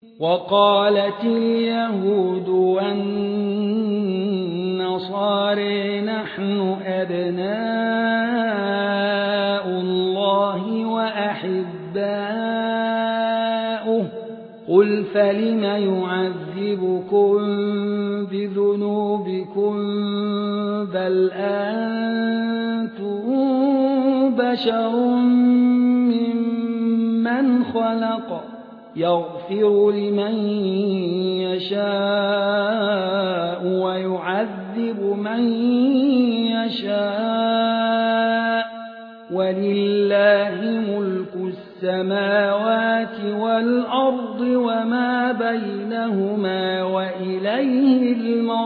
وقالت اليهود والنصارى نحن أبناء الله وأحباؤه قل فلم يعذبكم بذنوبكم بل أنتم بشر ممن خلق يغفر لمن يشاء ويعذب من يشاء ولله ملك السماوات والأرض وما بينهما وإليه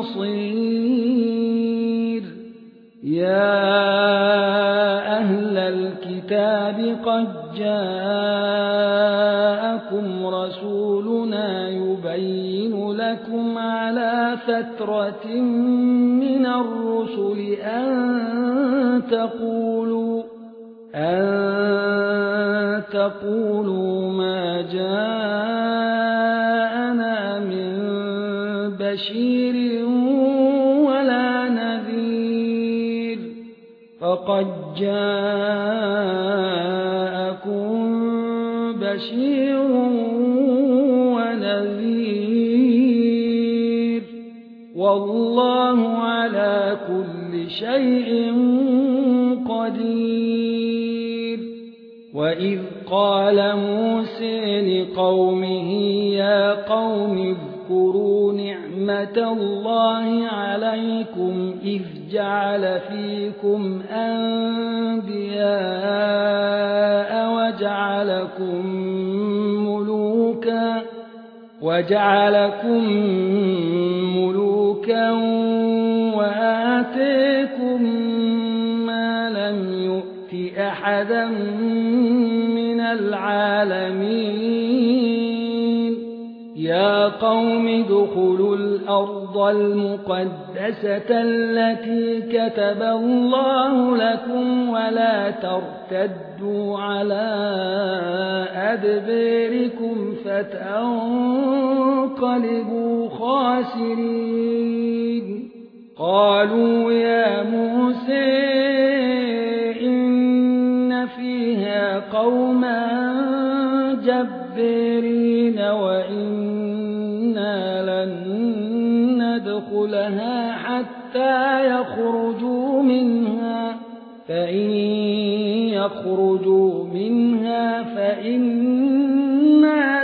المصير يا أهل الكتاب قد جاءكم رسولنا يبين لكم على فترة من الرسل أن تقولوا ما جاءنا من بشير ولا نذير فقد جاءكم بشير ونذير والله على كل شيء قدير وإذ قال موسى لقومه يا قوم اذكروا نعمة الله عليكم إذ جعل فيكم أنبياء وجعلكم ملوكا وآتيكم ما لم يؤت أحدا من العالمين يا قوم ادخلوا الأرض المقدسة التي كتب الله لكم ولا ترتدوا على أدباركم فتنقلبوا خاسرين قالوا يا موسى إن فيها قوما جبارين وإنا لن ندخلها حتى يخرجوا منها فإن يخرجوا منها فإنا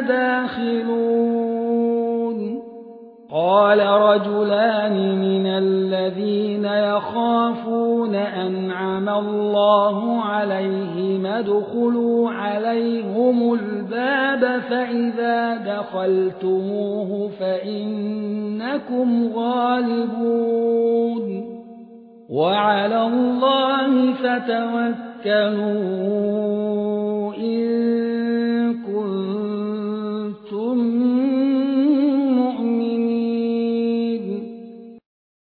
داخلون قال رجلان من الذين يخافون أنعم الله عليهم ادخلوا عليهم الباب فإذا دخلتموه فإنكم غالبون وعلى الله فتوكلوا